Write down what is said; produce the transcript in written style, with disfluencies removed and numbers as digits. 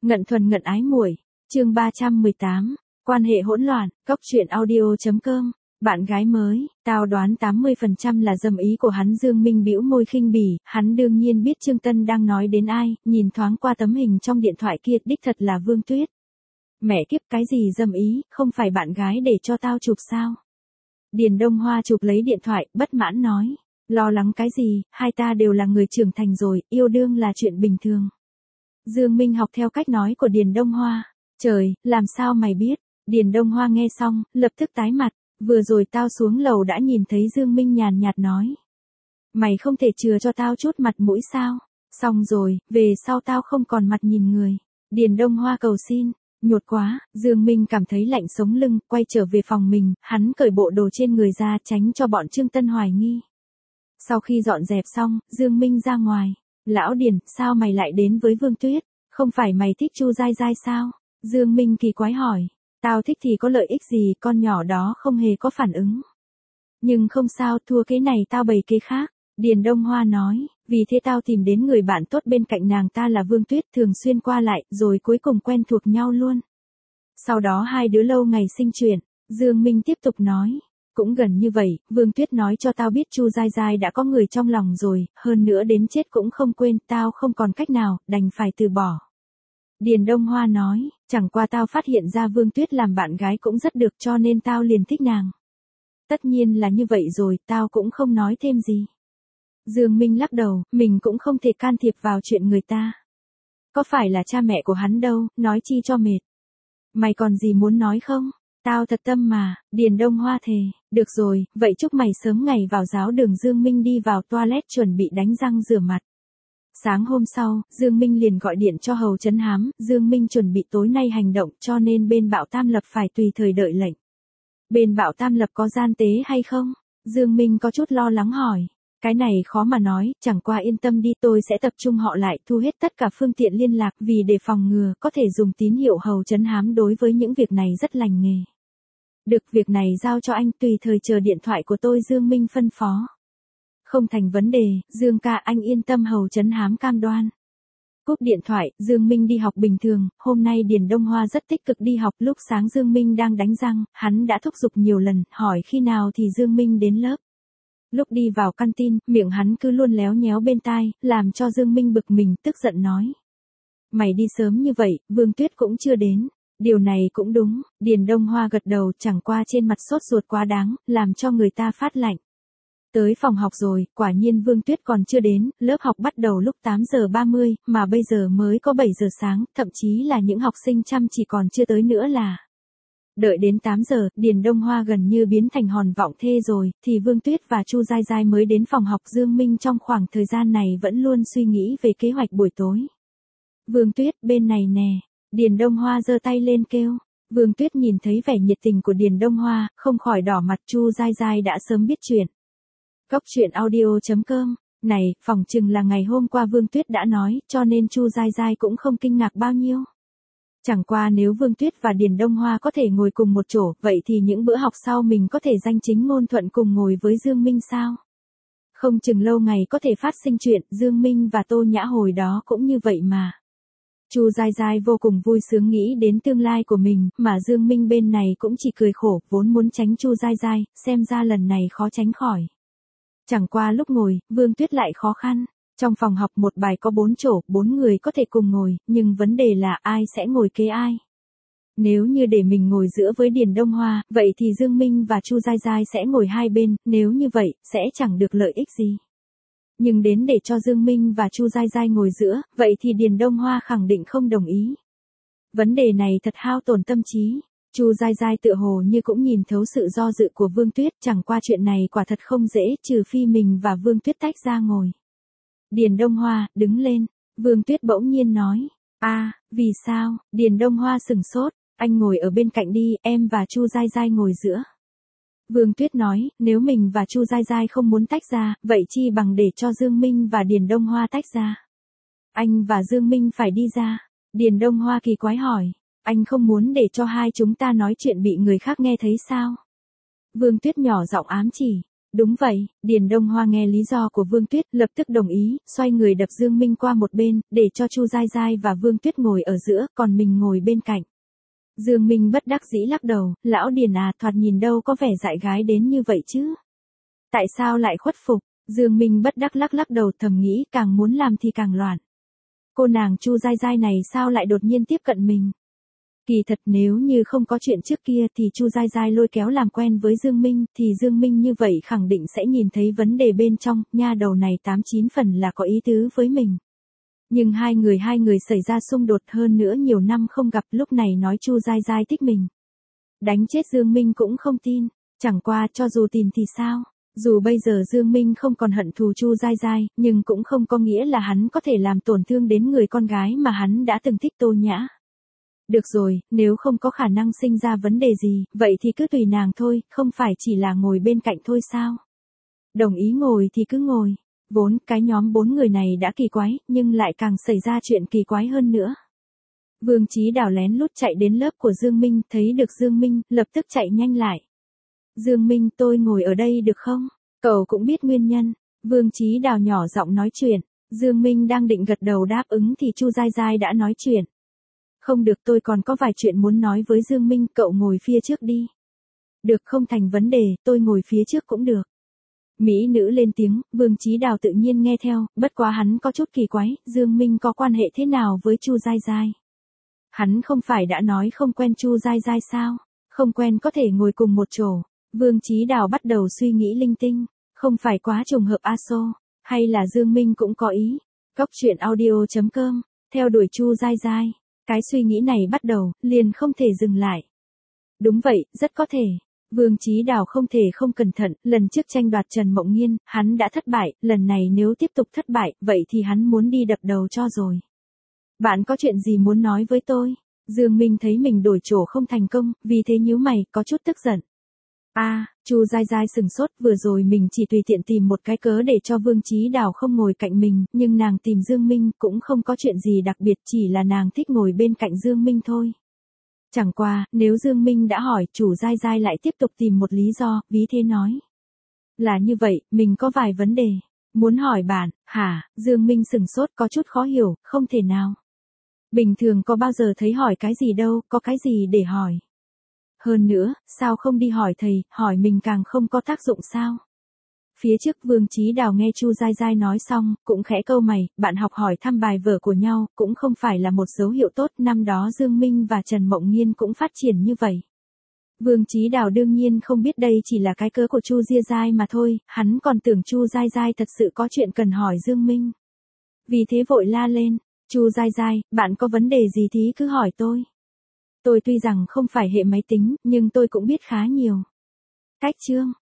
Ngận thuần ngận ái muội, chương 318, quan hệ hỗn loạn, cốc truyện audio.com, bạn gái mới, tao đoán 80% là dâm ý của hắn. Dương Minh bĩu môi khinh bỉ, hắn đương nhiên biết Trương Tân đang nói đến ai, nhìn thoáng qua tấm hình trong điện thoại kia, đích thật là Vương Tuyết. Mẹ kiếp, cái gì dâm ý, không phải bạn gái để cho tao chụp sao? Điền Đông Hoa chụp lấy điện thoại, bất mãn nói, lo lắng cái gì, hai ta đều là người trưởng thành rồi, yêu đương là chuyện bình thường. Dương Minh học theo cách nói của Điền Đông Hoa. Trời, làm sao mày biết? Điền Đông Hoa nghe xong, lập tức tái mặt. Vừa rồi tao xuống lầu đã nhìn thấy Dương Minh nhàn nhạt nói. Mày không thể chừa cho tao chút mặt mũi sao? Xong rồi, về sau tao không còn mặt nhìn người. Điền Đông Hoa cầu xin. Nhột quá, Dương Minh cảm thấy lạnh sống lưng, quay trở về phòng mình, hắn cởi bộ đồ trên người ra tránh cho bọn Trương Tân hoài nghi. Sau khi dọn dẹp xong, Dương Minh ra ngoài. Lão Điền, sao mày lại đến với Vương Tuyết? Không phải mày thích Chu Giai Giai sao? Dương Minh kỳ quái hỏi. Tao thích thì có lợi ích gì, con nhỏ đó không hề có phản ứng. Nhưng không sao, thua kế này tao bày kế khác. Điền Đông Hoa nói, vì thế tao tìm đến người bạn tốt bên cạnh nàng ta là Vương Tuyết, thường xuyên qua lại, rồi cuối cùng quen thuộc nhau luôn. Sau đó hai đứa lâu ngày sinh chuyện. Dương Minh tiếp tục nói. Cũng gần như vậy, Vương Tuyết nói cho tao biết Chu Giai Giai đã có người trong lòng rồi, hơn nữa đến chết cũng không quên, tao không còn cách nào, đành phải từ bỏ. Điền Đông Hoa nói, chẳng qua tao phát hiện ra Vương Tuyết làm bạn gái cũng rất được cho nên tao liền thích nàng. Tất nhiên là như vậy rồi, tao cũng không nói thêm gì. Dương Minh lắc đầu, mình cũng không thể can thiệp vào chuyện người ta. Có phải là cha mẹ của hắn đâu, nói chi cho mệt. Mày còn gì muốn nói không? Tao thật tâm mà, Điền Đông Hoa thề, được rồi, vậy chúc mày sớm ngày vào giáo đường. Dương Minh đi vào toilet chuẩn bị đánh răng rửa mặt. Sáng hôm sau, Dương Minh liền gọi điện cho Hầu Trấn Hám, Dương Minh chuẩn bị tối nay hành động cho nên bên Bạo Tam Lập phải tùy thời đợi lệnh. Bên Bạo Tam Lập có gian tế hay không? Dương Minh có chút lo lắng hỏi. Cái này khó mà nói, chẳng qua yên tâm đi, tôi sẽ tập trung họ lại, thu hết tất cả phương tiện liên lạc vì để phòng ngừa, có thể dùng tín hiệu. Hầu Trấn Hám đối với những việc này rất lành nghề. Được, việc này giao cho anh, tùy thời chờ điện thoại của tôi. Dương Minh phân phó. Không thành vấn đề, Dương ca, anh yên tâm. Hầu Trấn Hám cam đoan. Cúp điện thoại, Dương Minh đi học bình thường. Hôm nay Điền Đông Hoa rất tích cực đi học. Lúc sáng Dương Minh đang đánh răng, hắn đã thúc giục nhiều lần, hỏi khi nào thì Dương Minh đến lớp. Lúc đi vào căn tin, miệng hắn cứ luôn léo nhéo bên tai, làm cho Dương Minh bực mình, tức giận nói. Mày đi sớm như vậy, Vương Tuyết cũng chưa đến. Điều này cũng đúng, Điền Đông Hoa gật đầu, chẳng qua trên mặt sốt ruột quá đáng, làm cho người ta phát lạnh. Tới phòng học rồi, quả nhiên Vương Tuyết còn chưa đến, lớp học bắt đầu lúc 8 giờ 30, mà bây giờ mới có 7 giờ sáng, thậm chí là những học sinh chăm chỉ còn chưa tới nữa là. Đợi đến 8 giờ, Điền Đông Hoa gần như biến thành hòn vọng thê rồi, thì Vương Tuyết và Chu Giai Giai mới đến phòng học. Dương Minh trong khoảng thời gian này vẫn luôn suy nghĩ về kế hoạch buổi tối. Vương Tuyết, bên này nè. Điền Đông Hoa giơ tay lên kêu. Vương Tuyết nhìn thấy vẻ nhiệt tình của Điền Đông Hoa, không khỏi đỏ mặt. Chu Giai Giai đã sớm biết chuyện. Cốc truyện audio.com, này, phỏng chừng là ngày hôm qua Vương Tuyết đã nói, cho nên Chu Giai Giai cũng không kinh ngạc bao nhiêu. Chẳng qua nếu Vương Tuyết và Điền Đông Hoa có thể ngồi cùng một chỗ, vậy thì những bữa học sau mình có thể danh chính ngôn thuận cùng ngồi với Dương Minh sao? Không chừng lâu ngày có thể phát sinh chuyện. Dương Minh và Tô Nhã hồi đó cũng như vậy mà. Chu Giai Giai vô cùng vui sướng nghĩ đến tương lai của mình, mà Dương Minh bên này cũng chỉ cười khổ, vốn muốn tránh Chu Giai Giai, xem ra lần này khó tránh khỏi. Chẳng qua lúc ngồi, Vương Tuyết lại khó khăn. Trong phòng học một bài có 4 chỗ, 4 người có thể cùng ngồi, nhưng vấn đề là ai sẽ ngồi kế ai. Nếu như để mình ngồi giữa với Điền Đông Hoa, vậy thì Dương Minh và Chu Giai Giai sẽ ngồi hai bên, nếu như vậy, sẽ chẳng được lợi ích gì. Nhưng đến để cho Dương Minh và Chu Giai Giai ngồi giữa, vậy thì Điền Đông Hoa khẳng định không đồng ý. Vấn đề này thật hao tổn tâm trí. Chu Giai Giai tựa hồ như cũng nhìn thấu sự do dự của Vương Tuyết, chẳng qua chuyện này quả thật không dễ, trừ phi mình và Vương Tuyết tách ra ngồi. Điền Đông Hoa, đứng lên. Vương Tuyết bỗng nhiên nói. Vì sao? Điền Đông Hoa sửng sốt. Anh ngồi ở bên cạnh đi, em và Chu Giai Giai ngồi giữa. Vương Tuyết nói, nếu mình và Chu Giai Giai không muốn tách ra, vậy chi bằng để cho Dương Minh và Điền Đông Hoa tách ra. Anh và Dương Minh phải đi ra. Điền Đông Hoa kỳ quái hỏi. Anh không muốn để cho hai chúng ta nói chuyện bị người khác nghe thấy sao? Vương Tuyết nhỏ giọng ám chỉ. Đúng vậy, Điền Đông Hoa nghe lý do của Vương Tuyết, lập tức đồng ý, xoay người đập Dương Minh qua một bên, để cho Chu Giai Giai và Vương Tuyết ngồi ở giữa, còn mình ngồi bên cạnh. Dương Minh bất đắc dĩ lắc đầu, lão Điền à, thoạt nhìn đâu có vẻ dại gái đến như vậy chứ. Tại sao lại khuất phục? Dương Minh bất đắc lắc đầu, thầm nghĩ càng muốn làm thì càng loạn. Cô nàng Chu Giai Giai này sao lại đột nhiên tiếp cận mình? Kỳ thật nếu như không có chuyện trước kia thì Chu Giai Giai lôi kéo làm quen với Dương Minh, thì Dương Minh như vậy khẳng định sẽ nhìn thấy vấn đề bên trong, nha đầu này 89 phần là có ý tứ với mình. Nhưng hai người xảy ra xung đột, hơn nữa nhiều năm không gặp, lúc này nói Chu Giai Giai thích mình. Đánh chết Dương Minh cũng không tin, chẳng qua cho dù tin thì sao? Dù bây giờ Dương Minh không còn hận thù Chu Giai Giai, nhưng cũng không có nghĩa là hắn có thể làm tổn thương đến người con gái mà hắn đã từng thích Tô Nhã. Được rồi, nếu không có khả năng sinh ra vấn đề gì, vậy thì cứ tùy nàng thôi, không phải chỉ là ngồi bên cạnh thôi sao? Đồng ý ngồi thì cứ ngồi. Vốn cái nhóm 4 người này đã kỳ quái, nhưng lại càng xảy ra chuyện kỳ quái hơn nữa. Vương Chí Đào lén lút chạy đến lớp của Dương Minh, thấy được Dương Minh, lập tức chạy nhanh lại. Dương Minh, tôi ngồi ở đây được không? Cậu cũng biết nguyên nhân. Vương Chí Đào nhỏ giọng nói chuyện. Dương Minh đang định gật đầu đáp ứng thì Chu Giai Giai đã nói chuyện. Không được, tôi còn có vài chuyện muốn nói với Dương Minh, cậu ngồi phía trước đi. Được, không thành vấn đề, tôi ngồi phía trước cũng được. Mỹ nữ lên tiếng, Vương Chí Đào tự nhiên nghe theo, bất quá hắn có chút kỳ quái, Dương Minh có quan hệ thế nào với Chu Giai Giai? Hắn không phải đã nói không quen Chu Giai Giai sao? Không quen có thể ngồi cùng một chỗ. Vương Chí Đào bắt đầu suy nghĩ linh tinh, không phải quá trùng hợp aso, hay là Dương Minh cũng có ý. Góc truyện audio.com, theo đuổi Chu Giai Giai. Cái suy nghĩ này bắt đầu, liền không thể dừng lại. Đúng vậy, rất có thể. Vương Chí Đào không thể không cẩn thận, lần trước tranh đoạt Trần Mộng Nghiên, hắn đã thất bại, lần này nếu tiếp tục thất bại, vậy thì hắn muốn đi đập đầu cho rồi. Bạn có chuyện gì muốn nói với tôi? Dương Minh thấy mình đổi chỗ không thành công, vì thế nhíu mày, có chút tức giận. Chu Giai Giai sừng sốt, vừa rồi mình chỉ tùy tiện tìm một cái cớ để cho Vương Chí Đào không ngồi cạnh mình, nhưng nàng tìm Dương Minh cũng không có chuyện gì đặc biệt, chỉ là nàng thích ngồi bên cạnh Dương Minh thôi. Chẳng qua, nếu Dương Minh đã hỏi, chủ Giai Giai lại tiếp tục tìm một lý do, ví thế nói. Là như vậy, mình có vài vấn đề. Muốn hỏi bạn, hả? Dương Minh sừng sốt, có chút khó hiểu, không thể nào. Bình thường có bao giờ thấy hỏi cái gì đâu, có cái gì để hỏi. Hơn nữa, sao không đi hỏi thầy, hỏi mình càng không có tác dụng sao? Phía trước Vương Chí Đào nghe Chu Giai Giai nói xong, cũng khẽ câu mày, bạn học hỏi thăm bài vở của nhau, cũng không phải là một dấu hiệu tốt, năm đó Dương Minh và Trần Mộng Nghiên cũng phát triển như vậy. Vương Chí Đào đương nhiên không biết đây chỉ là cái cớ của Chu Giai Giai mà thôi, hắn còn tưởng Chu Giai Giai thật sự có chuyện cần hỏi Dương Minh. Vì thế vội la lên, Chu Giai Giai, bạn có vấn đề gì thì cứ hỏi tôi. Tôi tuy rằng không phải hệ máy tính, nhưng tôi cũng biết khá nhiều. Cách chương